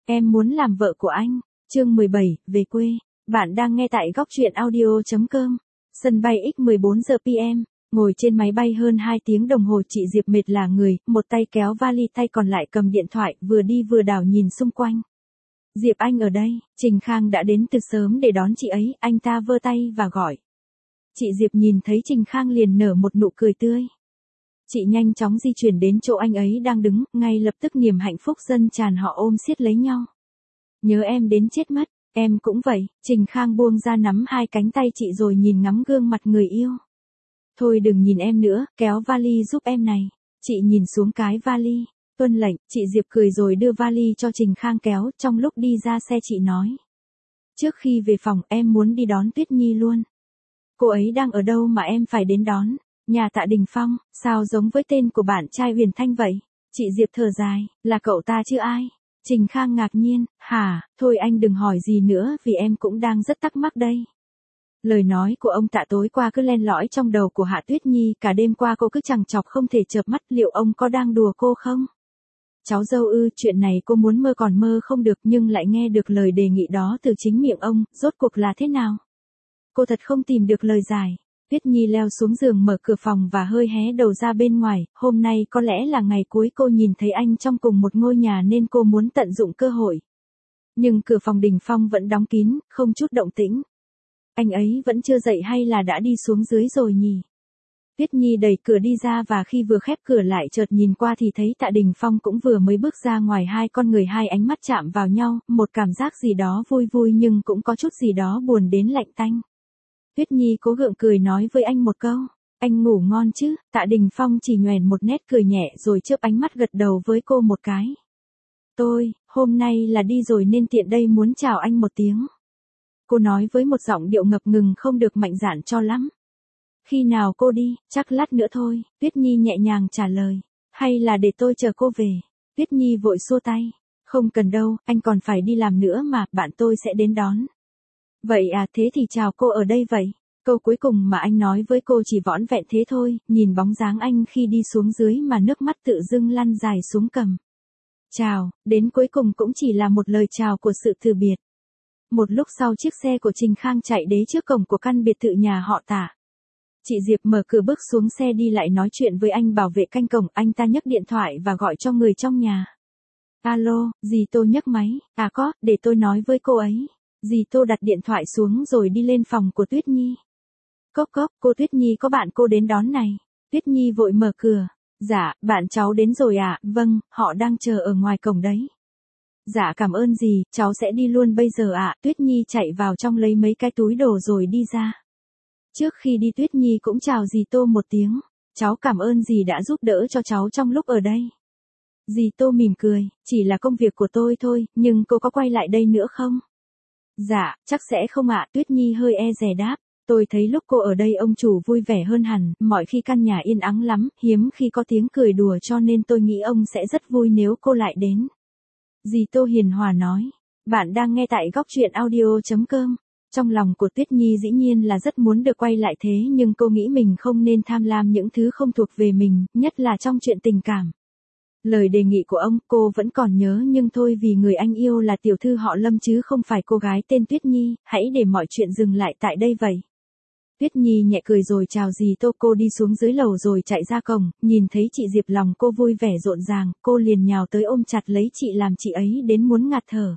Em muốn làm vợ của anh. Chương 17, về quê. Bạn đang nghe tại góc truyện audio.com. Sân bay X14 giờ PM. Ngồi trên máy bay hơn 2 tiếng đồng hồ, chị Diệp mệt lả người, một tay kéo vali, tay còn lại cầm điện thoại, vừa đi vừa đảo nhìn xung quanh. Diệp anh ở đây, Trình Khang đã đến từ sớm để đón chị ấy, anh ta vơ tay và gọi. Chị Diệp nhìn thấy Trình Khang liền nở một nụ cười tươi. Chị nhanh chóng di chuyển đến chỗ anh ấy đang đứng, ngay lập tức niềm hạnh phúc dâng tràn, họ ôm siết lấy nhau. Nhớ em đến chết mất, em cũng vậy. Trình Khang buông ra nắm hai cánh tay chị rồi nhìn ngắm gương mặt người yêu. Thôi đừng nhìn em nữa, kéo vali giúp em này. Chị nhìn xuống cái vali, tuân lệnh. Chị Diệp cười rồi đưa vali cho Trình Khang kéo. Trong lúc đi ra xe chị nói. Trước khi về phòng em muốn đi đón Tuyết Nhi luôn. Cô ấy đang ở đâu mà em phải đến đón? Nhà Tạ Đình Phong. Sao giống với tên của bạn trai Huyền Thanh vậy? Chị Diệp thở dài, là cậu ta chứ ai? Trình Khang ngạc nhiên, hả, thôi anh đừng hỏi gì nữa vì em cũng đang rất thắc mắc đây. Lời nói của ông Tạ tối qua cứ len lỏi trong đầu của Hạ Tuyết Nhi, cả đêm qua cô cứ chằng chọc không thể chợp mắt, liệu ông có đang đùa cô không? Cháu dâu ư, chuyện này cô muốn mơ còn mơ không được nhưng lại nghe được lời đề nghị đó từ chính miệng ông, rốt cuộc là thế nào? Cô thật không tìm được lời giải. Tuyết Nhi leo xuống giường mở cửa phòng và hơi hé đầu ra bên ngoài, hôm nay có lẽ là ngày cuối cô nhìn thấy anh trong cùng một ngôi nhà nên cô muốn tận dụng cơ hội. Nhưng cửa phòng Đình Phong vẫn đóng kín, không chút động tĩnh. Anh ấy vẫn chưa dậy hay là đã đi xuống dưới rồi nhỉ? Tuyết Nhi đẩy cửa đi ra và khi vừa khép cửa lại chợt nhìn qua thì thấy Tạ Đình Phong cũng vừa mới bước ra ngoài, hai con người hai ánh mắt chạm vào nhau, một cảm giác gì đó vui vui nhưng cũng có chút gì đó buồn đến lạnh tanh. Tuyết Nhi cố gượng cười nói với anh một câu, anh ngủ ngon chứ? Tạ Đình Phong chỉ nhoẻn một nét cười nhẹ rồi chớp ánh mắt gật đầu với cô một cái. Tôi, hôm nay là đi rồi nên tiện đây muốn chào anh một tiếng. Cô nói với một giọng điệu ngập ngừng không được mạnh dạn cho lắm. Khi nào cô đi? Chắc lát nữa thôi, Tuyết Nhi nhẹ nhàng trả lời. Hay là để tôi chờ cô về? Tuyết Nhi vội xua tay. Không cần đâu, anh còn phải đi làm nữa mà, bạn tôi sẽ đến đón. Vậy à, thế thì chào cô ở đây vậy. Câu cuối cùng mà anh nói với cô chỉ vỏn vẹn thế thôi, nhìn bóng dáng anh khi đi xuống dưới mà nước mắt tự dưng lăn dài xuống cằm. Chào, đến cuối cùng cũng chỉ là một lời chào của sự từ biệt. Một lúc sau chiếc xe của Trình Khang chạy đến trước cổng của căn biệt thự nhà họ Tạ. Chị Diệp mở cửa bước xuống xe đi lại nói chuyện với anh bảo vệ canh cổng, anh ta nhấc điện thoại và gọi cho người trong nhà. Alo, dì Tô nhấc máy, à có, để tôi nói với cô ấy. Dì Tô đặt điện thoại xuống rồi đi lên phòng của Tuyết Nhi. Cốc cốc, cô Tuyết Nhi có bạn cô đến đón này. Tuyết Nhi vội mở cửa. Dạ, bạn cháu đến rồi ạ, vâng, họ đang chờ ở ngoài cổng đấy. Dạ cảm ơn dì, cháu sẽ đi luôn bây giờ ạ. Tuyết Nhi chạy vào trong lấy mấy cái túi đồ rồi đi ra. Trước khi đi Tuyết Nhi cũng chào dì Tô một tiếng. Cháu cảm ơn dì đã giúp đỡ cho cháu trong lúc ở đây. Dì Tô mỉm cười, chỉ là công việc của tôi thôi, nhưng cô có quay lại đây nữa không? Dạ, chắc sẽ không ạ. Tuyết Nhi hơi e dè đáp. Tôi thấy lúc cô ở đây ông chủ vui vẻ hơn hẳn, mọi khi căn nhà yên ắng lắm, hiếm khi có tiếng cười đùa cho nên tôi nghĩ ông sẽ rất vui nếu cô lại đến. Dì Tô hiền hòa nói. Bạn đang nghe tại góc truyện audio.com. Trong lòng của Tuyết Nhi dĩ nhiên là rất muốn được quay lại thế nhưng cô nghĩ mình không nên tham lam những thứ không thuộc về mình, nhất là trong chuyện tình cảm. Lời đề nghị của ông cô vẫn còn nhớ nhưng thôi vì người anh yêu là tiểu thư họ Lâm chứ không phải cô gái tên Tuyết Nhi, hãy để mọi chuyện dừng lại tại đây vậy. Tuyết Nhi nhẹ cười rồi chào dì Tô, cô đi xuống dưới lầu rồi chạy ra cổng, nhìn thấy chị Diệp lòng cô vui vẻ rộn ràng, cô liền nhào tới ôm chặt lấy chị làm chị ấy đến muốn ngạt thở.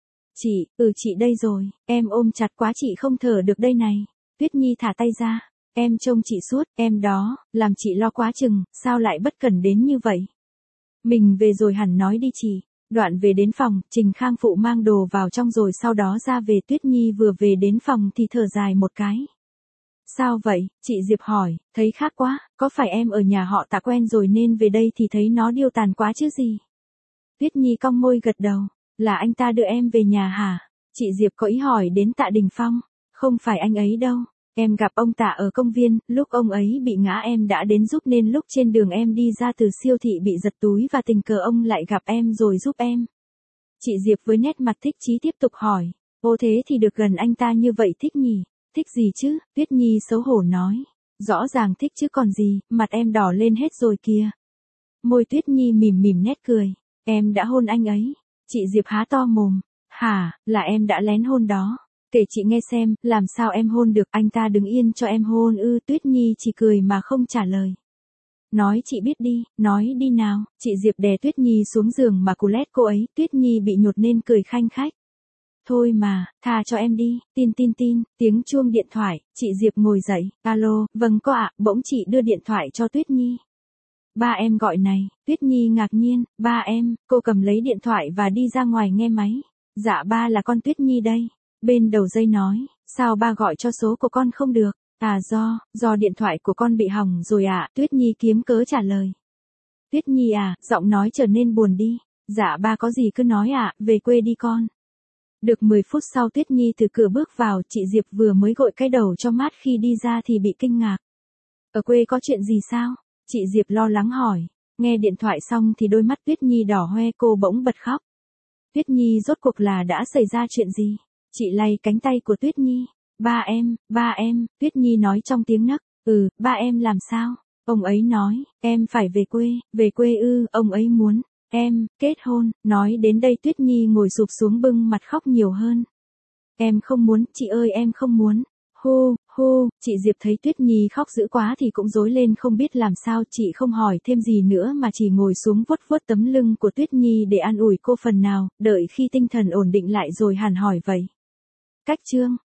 Chị đây rồi, em ôm chặt quá chị không thở được đây này. Tuyết Nhi thả tay ra, em trông chị suốt, em đó, làm chị lo quá chừng, sao lại bất cẩn đến như vậy? Mình về rồi hẳn nói đi chị. Đoạn về đến phòng, Trình Khang phụ mang đồ vào trong rồi sau đó ra về. Tuyết Nhi vừa về đến phòng thì thở dài một cái. Sao vậy? Chị Diệp hỏi, thấy khác quá, có phải em ở nhà họ Tạ quen rồi nên về đây thì thấy nó điêu tàn quá chứ gì? Tuyết Nhi cong môi gật đầu, là anh ta đưa em về nhà hả? Chị Diệp có ý hỏi đến Tạ Đình Phong, không phải anh ấy đâu. Em gặp ông Tạ ở công viên, lúc ông ấy bị ngã em đã đến giúp nên lúc trên đường em đi ra từ siêu thị bị giật túi và tình cờ ông lại gặp em rồi giúp em. Chị Diệp với nét mặt thích chí tiếp tục hỏi, ô thế thì được gần anh ta như vậy thích nhỉ? Thích gì chứ? Tuyết Nhi xấu hổ nói. Rõ ràng thích chứ còn gì, mặt em đỏ lên hết rồi kìa. Môi Tuyết Nhi mỉm mỉm nét cười. Em đã hôn anh ấy. Chị Diệp há to mồm. Hả, là em đã lén hôn đó. Kể chị nghe xem, làm sao em hôn được, anh ta đứng yên cho em hôn ư? Tuyết Nhi chỉ cười mà không trả lời. Nói chị biết đi, nói đi nào. Chị Diệp đè Tuyết Nhi xuống giường mà cù lét cô ấy. Tuyết Nhi bị nhột nên cười khanh khách. Thôi mà, tha cho em đi. Tin, tiếng chuông điện thoại. Chị Diệp ngồi dậy. Alo, vâng cô ạ. Bỗng chị đưa điện thoại cho Tuyết Nhi. Ba em gọi này. Tuyết Nhi ngạc nhiên. Ba em. Cô cầm lấy điện thoại và đi ra ngoài nghe máy. Dạ ba là con Tuyết Nhi đây. Bên đầu dây nói. Sao ba gọi cho số của con không được? À do điện thoại của con bị hỏng rồi ạ. Tuyết Nhi kiếm cớ trả lời. Tuyết Nhi à, giọng nói trở nên buồn đi. Dạ ba có gì cứ nói ạ, về quê đi con. Được 10 phút sau Tuyết Nhi từ cửa bước vào, chị Diệp vừa mới gội cái đầu cho mát khi đi ra thì bị kinh ngạc. Ở quê có chuyện gì sao? Chị Diệp lo lắng hỏi. Nghe điện thoại xong thì đôi mắt Tuyết Nhi đỏ hoe, cô bỗng bật khóc. Tuyết Nhi rốt cuộc là đã xảy ra chuyện gì? Chị lay cánh tay của Tuyết Nhi. Ba em, Tuyết Nhi nói trong tiếng nấc. Ba em làm sao? Ông ấy nói, em phải về quê ư? Ông ấy muốn em kết hôn. Nói đến đây Tuyết Nhi ngồi sụp xuống bưng mặt khóc nhiều hơn. Em không muốn, chị ơi em không muốn. Hu, chị Diệp thấy Tuyết Nhi khóc dữ quá thì cũng rối lên không biết làm sao, chị không hỏi thêm gì nữa mà chỉ ngồi xuống vuốt vuốt tấm lưng của Tuyết Nhi để an ủi cô phần nào, đợi khi tinh thần ổn định lại rồi hẳn hỏi vậy. Cách chương